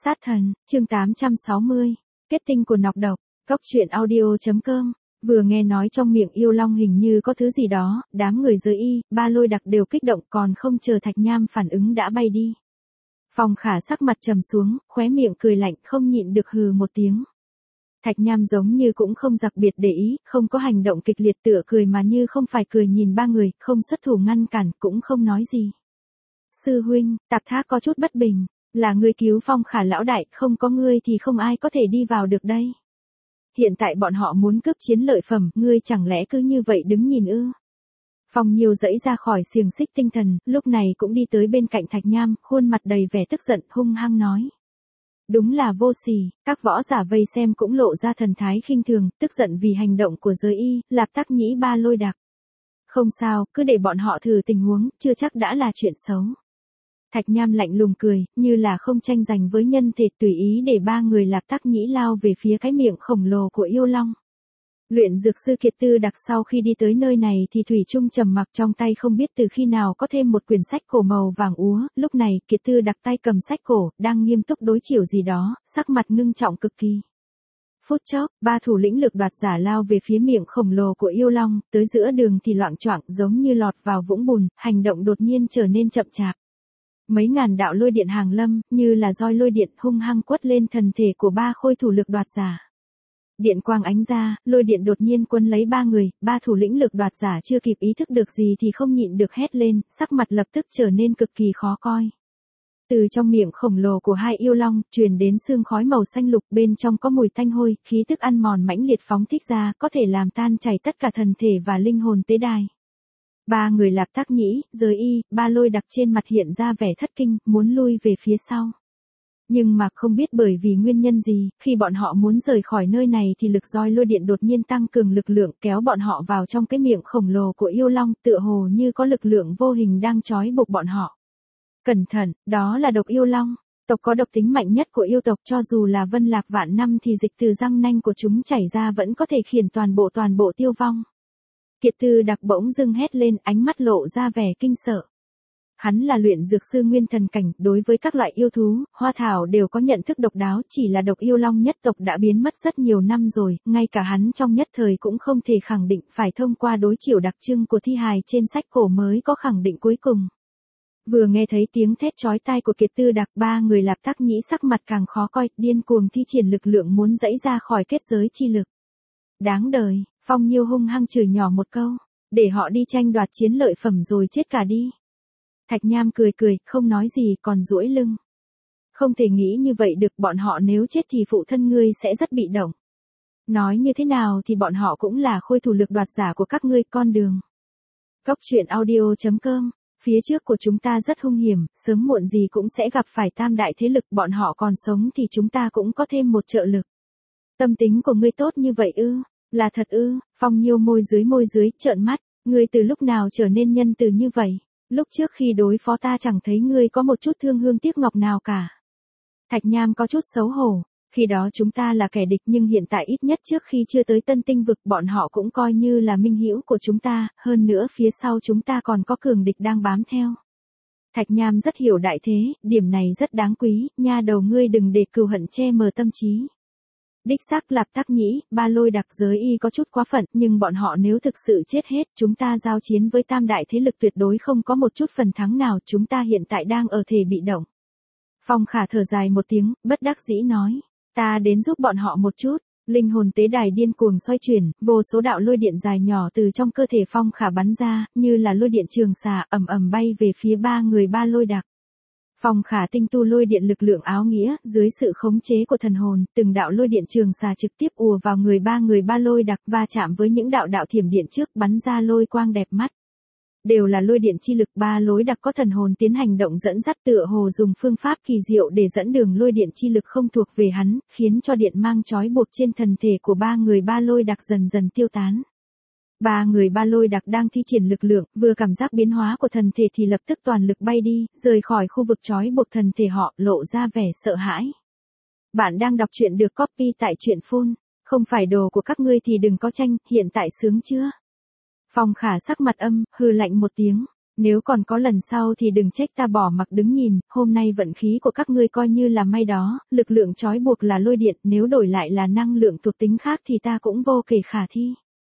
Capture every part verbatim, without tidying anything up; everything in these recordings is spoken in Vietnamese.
Sát thần, chương tám trăm sáu mươi, kết tinh của nọc độc, Cốc truyện audio chấm com. Vừa nghe nói trong miệng yêu long hình như có thứ gì đó, đám người giới y, ba lôi đặc đều kích động, còn không chờ Thạch Nham phản ứng đã bay đi. Phong Khả sắc mặt trầm xuống, khóe miệng cười lạnh, không nhịn được hừ một tiếng. Thạch Nham giống như cũng không đặc biệt để ý, không có hành động kịch liệt, tựa cười mà như không phải cười, nhìn ba người, không xuất thủ ngăn cản, cũng không nói gì. Sư huynh, Tạp Thác có chút bất bình, là ngươi cứu Phong Khả lão đại, không có ngươi thì không ai có thể đi vào được đây. Hiện tại bọn họ muốn cướp chiến lợi phẩm, ngươi chẳng lẽ cứ như vậy đứng nhìn ư? Phong Nhiêu dẫy ra khỏi xiềng xích tinh thần, lúc này cũng đi tới bên cạnh Thạch Nham, khuôn mặt đầy vẻ tức giận, hung hăng nói. Đúng là vô sỉ, các võ giả vây xem cũng lộ ra thần thái khinh thường, tức giận vì hành động của giới y, Lạp Tắc Nhĩ ba lôi đặc. Không sao, cứ để bọn họ thử tình huống, chưa chắc đã là chuyện xấu. Thạch Nham lạnh lùng cười, như là không tranh giành với nhân thể, tùy ý để ba người Lạp Tắc Nhĩ lao về phía cái miệng khổng lồ của yêu long. Luyện dược sư Kiệt Tư Đặc sau khi đi tới nơi này thì thủy chung trầm mặc, trong tay không biết từ khi nào có thêm một quyển sách cổ màu vàng úa, lúc này Kiệt Tư Đặc tay cầm sách cổ, đang nghiêm túc đối chiều gì đó, sắc mặt ngưng trọng cực kỳ. Phút chốc, ba thủ lĩnh lực đoạt giả lao về phía miệng khổng lồ của yêu long, tới giữa đường thì loạng choạng giống như lọt vào vũng bùn, hành động đột nhiên trở nên chậm chạp. Mấy ngàn đạo lôi điện hàng lâm, như là roi lôi điện hung hăng quất lên thân thể của ba khôi thủ lực đoạt giả. Điện quang ánh ra, lôi điện đột nhiên quấn lấy ba người, ba thủ lĩnh lực đoạt giả chưa kịp ý thức được gì thì không nhịn được hét lên, sắc mặt lập tức trở nên cực kỳ khó coi. Từ trong miệng khổng lồ của hai yêu long, truyền đến sương khói màu xanh lục, bên trong có mùi tanh hôi, khí tức ăn mòn mãnh liệt phóng thích ra, có thể làm tan chảy tất cả thần thể và linh hồn tế đài. Ba người Lạp Tắc Nhĩ, giới y, ba lôi đặc trên mặt hiện ra vẻ thất kinh, muốn lui về phía sau. Nhưng mà không biết bởi vì nguyên nhân gì, khi bọn họ muốn rời khỏi nơi này thì lực roi lôi điện đột nhiên tăng cường lực lượng, kéo bọn họ vào trong cái miệng khổng lồ của yêu long, tựa hồ như có lực lượng vô hình đang trói buộc bọn họ. Cẩn thận, đó là độc yêu long, tộc có độc tính mạnh nhất của yêu tộc, cho dù là vân lạc vạn năm thì dịch từ răng nanh của chúng chảy ra vẫn có thể khiến toàn bộ toàn bộ tiêu vong. Kiệt Tư Đặc bỗng dưng hét lên, ánh mắt lộ ra vẻ kinh sợ. Hắn là luyện dược sư nguyên thần cảnh, đối với các loại yêu thú, hoa thảo đều có nhận thức độc đáo, chỉ là độc yêu long nhất tộc đã biến mất rất nhiều năm rồi, ngay cả hắn trong nhất thời cũng không thể khẳng định, phải thông qua đối chiều đặc trưng của thi hài trên sách cổ mới có khẳng định cuối cùng. Vừa nghe thấy tiếng thét chói tai của Kiệt Tư Đặc, ba người Lạp Tắc Nhĩ sắc mặt càng khó coi, điên cuồng thi triển lực lượng muốn dẫy ra khỏi kết giới chi lực. Đáng đời, Phong Nhiêu hung hăng chửi nhỏ một câu, để họ đi tranh đoạt chiến lợi phẩm rồi chết cả đi. Thạch Nham cười cười, không nói gì, còn duỗi lưng. Không thể nghĩ như vậy được, bọn họ nếu chết thì phụ thân ngươi sẽ rất bị động. Nói như thế nào thì bọn họ cũng là khôi thủ lực đoạt giả của các ngươi, con đường. Cốc truyện audio chấm com, phía trước của chúng ta rất hung hiểm, sớm muộn gì cũng sẽ gặp phải tam đại thế lực, bọn họ còn sống thì chúng ta cũng có thêm một trợ lực. Tâm tính của ngươi tốt như vậy ư? Là thật ư? Phong Nhiêu môi dưới môi dưới, trợn mắt, ngươi từ lúc nào trở nên nhân từ như vậy? Lúc trước khi đối phó ta chẳng thấy ngươi có một chút thương hương tiếc ngọc nào cả. Thạch Nham có chút xấu hổ, khi đó chúng ta là kẻ địch nhưng hiện tại ít nhất trước khi chưa tới Tân Tinh vực bọn họ cũng coi như là minh hữu của chúng ta, hơn nữa phía sau chúng ta còn có cường địch đang bám theo. Thạch Nham rất hiểu đại thế, điểm này rất đáng quý, nha đầu ngươi đừng để cừu hận che mờ tâm trí. Đích xác Lạp Tắc Nhĩ, ba lôi đặc giới y có chút quá phận, nhưng bọn họ nếu thực sự chết hết, chúng ta giao chiến với tam đại thế lực tuyệt đối không có một chút phần thắng nào, chúng ta hiện tại đang ở thể bị động. Phong Khả thở dài một tiếng, bất đắc dĩ nói, ta đến giúp bọn họ một chút. Linh hồn tế đài điên cuồng xoay chuyển, vô số đạo lôi điện dài nhỏ từ trong cơ thể Phong Khả bắn ra, như là lôi điện trường xà, ầm ầm bay về phía ba người ba lôi đặc. Phong Khả tinh tu lôi điện lực lượng áo nghĩa, dưới sự khống chế của thần hồn, từng đạo lôi điện trường xà trực tiếp ùa vào người ba người ba lôi đặc, va chạm với những đạo đạo thiểm điện trước, bắn ra lôi quang đẹp mắt. Đều là lôi điện chi lực, ba lối đặc có thần hồn tiến hành động dẫn dắt, tựa hồ dùng phương pháp kỳ diệu để dẫn đường lôi điện chi lực không thuộc về hắn, khiến cho điện mang trói buộc trên thần thể của ba người ba lôi đặc dần dần tiêu tán. Ba người ba lôi đặc đang thi triển lực lượng, vừa cảm giác biến hóa của thần thể thì lập tức toàn lực bay đi, rời khỏi khu vực trói buộc thần thể họ, lộ ra vẻ sợ hãi. Bạn đang đọc truyện được copy tại truyện phun, không phải đồ của các ngươi thì đừng có tranh, hiện tại sướng chưa? Phong Khả sắc mặt âm, hừ lạnh một tiếng, Nếu còn có lần sau thì đừng trách ta bỏ mặc đứng nhìn, hôm nay vận khí của các ngươi coi như là may đó, lực lượng trói buộc là lôi điện, nếu đổi lại là năng lượng thuộc tính khác thì ta cũng vô kể khả thi.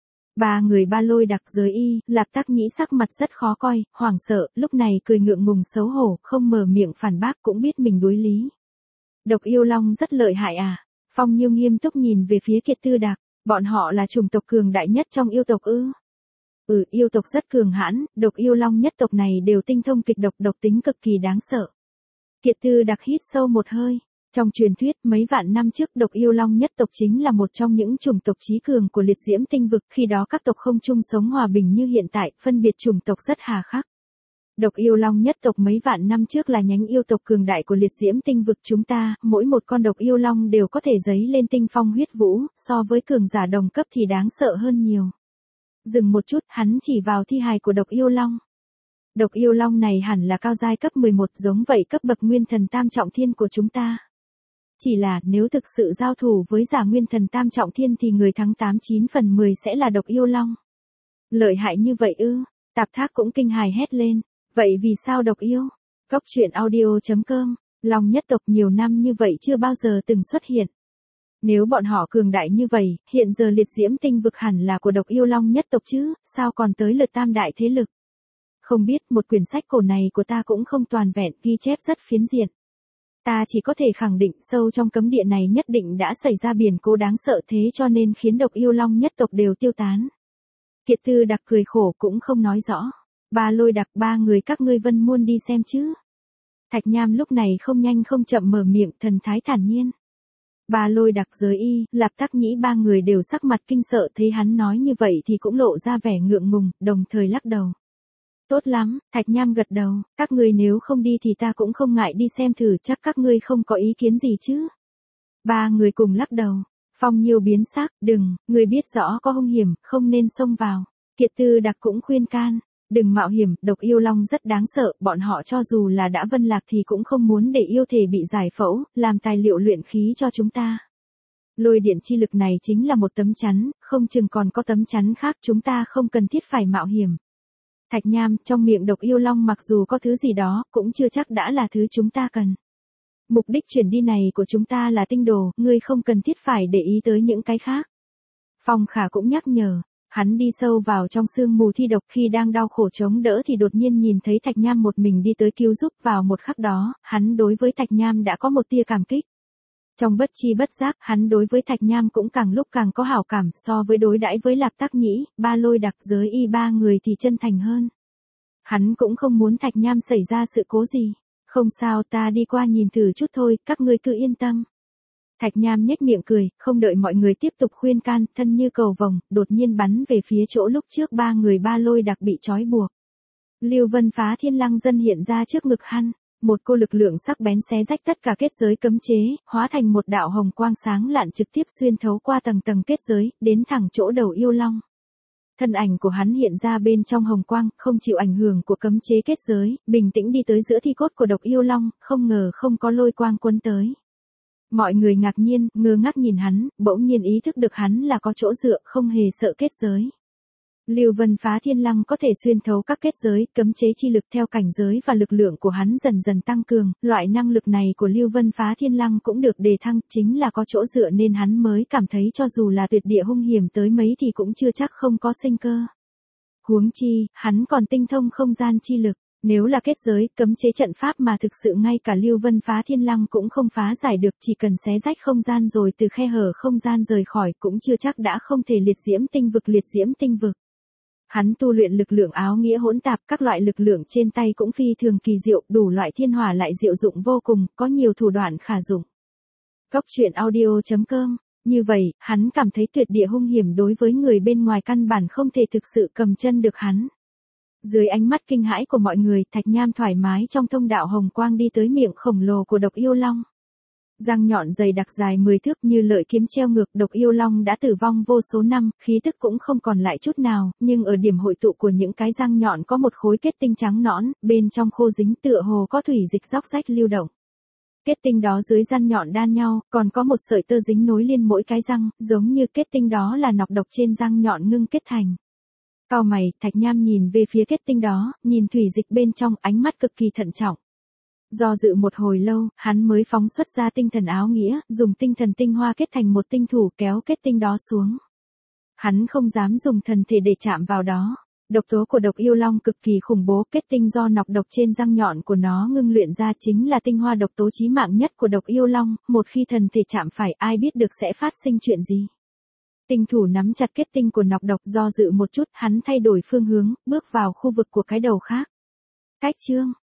Ba người ba lôi đặc giới y, Lạp Tắc Nhĩ sắc mặt rất khó coi, hoảng sợ, lúc này cười ngượng ngùng xấu hổ, không mở miệng phản bác cũng biết mình đối lý. Độc yêu long rất lợi hại à? Phong Nhiêu nghiêm túc nhìn về phía Kiệt Tư Đạc, bọn họ là chủng tộc cường đại nhất trong yêu tộc ư? Ừ, yêu tộc rất cường hãn, độc yêu long nhất tộc này đều tinh thông kịch độc, độc tính cực kỳ đáng sợ. Kiệt Tư Đạc hít sâu một hơi. Trong truyền thuyết, mấy vạn năm trước độc yêu long nhất tộc chính là một trong những chủng tộc chí cường của liệt diễm tinh vực, khi đó các tộc không chung sống hòa bình như hiện tại, phân biệt chủng tộc rất hà khắc. Độc yêu long nhất tộc mấy vạn năm trước là nhánh yêu tộc cường đại của liệt diễm tinh vực chúng ta, mỗi một con độc yêu long đều có thể giấy lên tinh phong huyết vũ, so với cường giả đồng cấp thì đáng sợ hơn nhiều. Dừng một chút, hắn chỉ vào thi hài của độc yêu long. Độc yêu long này hẳn là cao giai cấp mười một, giống vậy cấp bậc nguyên thần tam trọng thiên của chúng ta. Chỉ là nếu thực sự giao thủ với giả nguyên thần tam trọng thiên thì người thắng tám chín phần mười sẽ là độc yêu long. Lợi hại như vậy ư? Tạp Thác cũng kinh hài hét lên. Vậy vì sao độc yêu? Cốc truyện audio chấm com, long nhất tộc nhiều năm như vậy chưa bao giờ từng xuất hiện. Nếu bọn họ cường đại như vậy, hiện giờ liệt diễm tinh vực hẳn là của độc yêu long nhất tộc chứ, sao còn tới lượt tam đại thế lực? Không biết, một quyển sách cổ này của ta cũng không toàn vẹn, ghi chép rất phiến diện. Ta chỉ có thể khẳng định sâu trong cấm địa này nhất định đã xảy ra biến cố đáng sợ, thế cho nên khiến độc yêu long nhất tộc đều tiêu tán. Kiệt Tư Đạc cười khổ cũng không nói rõ. Ba lôi đặc, ba người các ngươi Vân Muôn đi xem chứ. Thạch Nham lúc này không nhanh không chậm mở miệng, thần thái thản nhiên. Ba lôi đặc giới y, Lạp Tắc Nhĩ ba người đều sắc mặt kinh sợ, thấy hắn nói như vậy thì cũng lộ ra vẻ ngượng ngùng, đồng thời lắc đầu. Tốt lắm, Thạch Nham gật đầu, các ngươi nếu không đi thì ta cũng không ngại đi xem thử, chắc các ngươi không có ý kiến gì chứ. Ba người cùng lắc đầu. Phong Nhiêu biến sắc, đừng, người biết rõ có hung hiểm, không nên xông vào. Kiệt Tư Đạc cũng khuyên can. Đừng mạo hiểm, độc yêu long rất đáng sợ, bọn họ cho dù là đã vân lạc thì cũng không muốn để yêu thể bị giải phẫu, làm tài liệu luyện khí cho chúng ta. Lôi điện chi lực này chính là một tấm chắn, không chừng còn có tấm chắn khác, chúng ta không cần thiết phải mạo hiểm. Thạch Nham, trong miệng độc yêu long mặc dù có thứ gì đó, cũng chưa chắc đã là thứ chúng ta cần. Mục đích chuyển đi này của chúng ta là tinh đồ, ngươi không cần thiết phải để ý tới những cái khác. Phong Khả cũng nhắc nhở. Hắn đi sâu vào trong sương mù thi độc, khi đang đau khổ chống đỡ thì đột nhiên nhìn thấy Thạch Nham một mình đi tới cứu giúp, vào một khắc đó, hắn đối với Thạch Nham đã có một tia cảm kích. Trong bất chi bất giác, hắn đối với Thạch Nham cũng càng lúc càng có hảo cảm, so với đối đãi với Lạp Tắc Nhĩ, ba lôi đặc giới y ba người thì chân thành hơn. Hắn cũng không muốn Thạch Nham xảy ra sự cố gì. Không sao, ta đi qua nhìn thử chút thôi, các ngươi cứ yên tâm. Thạch Nham nhếch miệng cười, không đợi mọi người tiếp tục khuyên can, thân như cầu vồng, đột nhiên bắn về phía chỗ lúc trước ba người ba lôi đặc bị trói buộc. Lưu Vân Phá Thiên Lăng Dân hiện ra trước ngực hắn, một cô lực lượng sắc bén xé rách tất cả kết giới cấm chế, hóa thành một đạo hồng quang sáng lạn trực tiếp xuyên thấu qua tầng tầng kết giới, đến thẳng chỗ đầu yêu long. Thân ảnh của hắn hiện ra bên trong hồng quang, không chịu ảnh hưởng của cấm chế kết giới, bình tĩnh đi tới giữa thi cốt của độc yêu long, không ngờ không có lôi quang quấn tới. Mọi người ngạc nhiên, ngơ ngác nhìn hắn, bỗng nhiên ý thức được hắn là có chỗ dựa, không hề sợ kết giới. Lưu Vân Phá Thiên Lăng có thể xuyên thấu các kết giới, cấm chế chi lực theo cảnh giới và lực lượng của hắn dần dần tăng cường, loại năng lực này của Lưu Vân Phá Thiên Lăng cũng được đề thăng, chính là có chỗ dựa nên hắn mới cảm thấy cho dù là tuyệt địa hung hiểm tới mấy thì cũng chưa chắc không có sinh cơ. Huống chi, hắn còn tinh thông không gian chi lực. Nếu là kết giới, cấm chế trận pháp mà thực sự ngay cả Lưu Vân Phá Thiên Lăng cũng không phá giải được, chỉ cần xé rách không gian rồi từ khe hở không gian rời khỏi cũng chưa chắc đã không thể liệt diễm tinh vực liệt diễm tinh vực. Hắn tu luyện lực lượng áo nghĩa hỗn tạp, các loại lực lượng trên tay cũng phi thường kỳ diệu, đủ loại thiên hỏa lại diệu dụng vô cùng, có nhiều thủ đoạn khả dụng. Cốc truyện audio chấm com. Như vậy, hắn cảm thấy tuyệt địa hung hiểm đối với người bên ngoài căn bản không thể thực sự cầm chân được hắn. Dưới ánh mắt kinh hãi của mọi người, Thạch Nham thoải mái trong thông đạo hồng quang đi tới miệng khổng lồ của độc yêu long. Răng nhọn dày đặc dài mười thước như lợi kiếm treo ngược, độc yêu long đã tử vong vô số năm, khí tức cũng không còn lại chút nào, nhưng ở điểm hội tụ của những cái răng nhọn có một khối kết tinh trắng nõn, bên trong khô dính tựa hồ có thủy dịch róc rách lưu động. Kết tinh đó dưới răng nhọn đan nhau, còn có một sợi tơ dính nối liền mỗi cái răng, giống như kết tinh đó là nọc độc trên răng nhọn ngưng kết thành. Cau mày, Thạch Nham nhìn về phía kết tinh đó, nhìn thủy dịch bên trong, ánh mắt cực kỳ thận trọng. Do dự một hồi lâu, hắn mới phóng xuất ra tinh thần áo nghĩa, dùng tinh thần tinh hoa kết thành một tinh thủ kéo kết tinh đó xuống. Hắn không dám dùng thần thể để chạm vào đó. Độc tố của độc yêu long cực kỳ khủng bố, kết tinh do nọc độc trên răng nhọn của nó ngưng luyện ra chính là tinh hoa độc tố chí mạng nhất của độc yêu long, một khi thần thể chạm phải ai biết được sẽ phát sinh chuyện gì. Tinh thủ nắm chặt kết tinh của nọc độc, do dự một chút, hắn thay đổi phương hướng, bước vào khu vực của cái đầu khác. Cách chương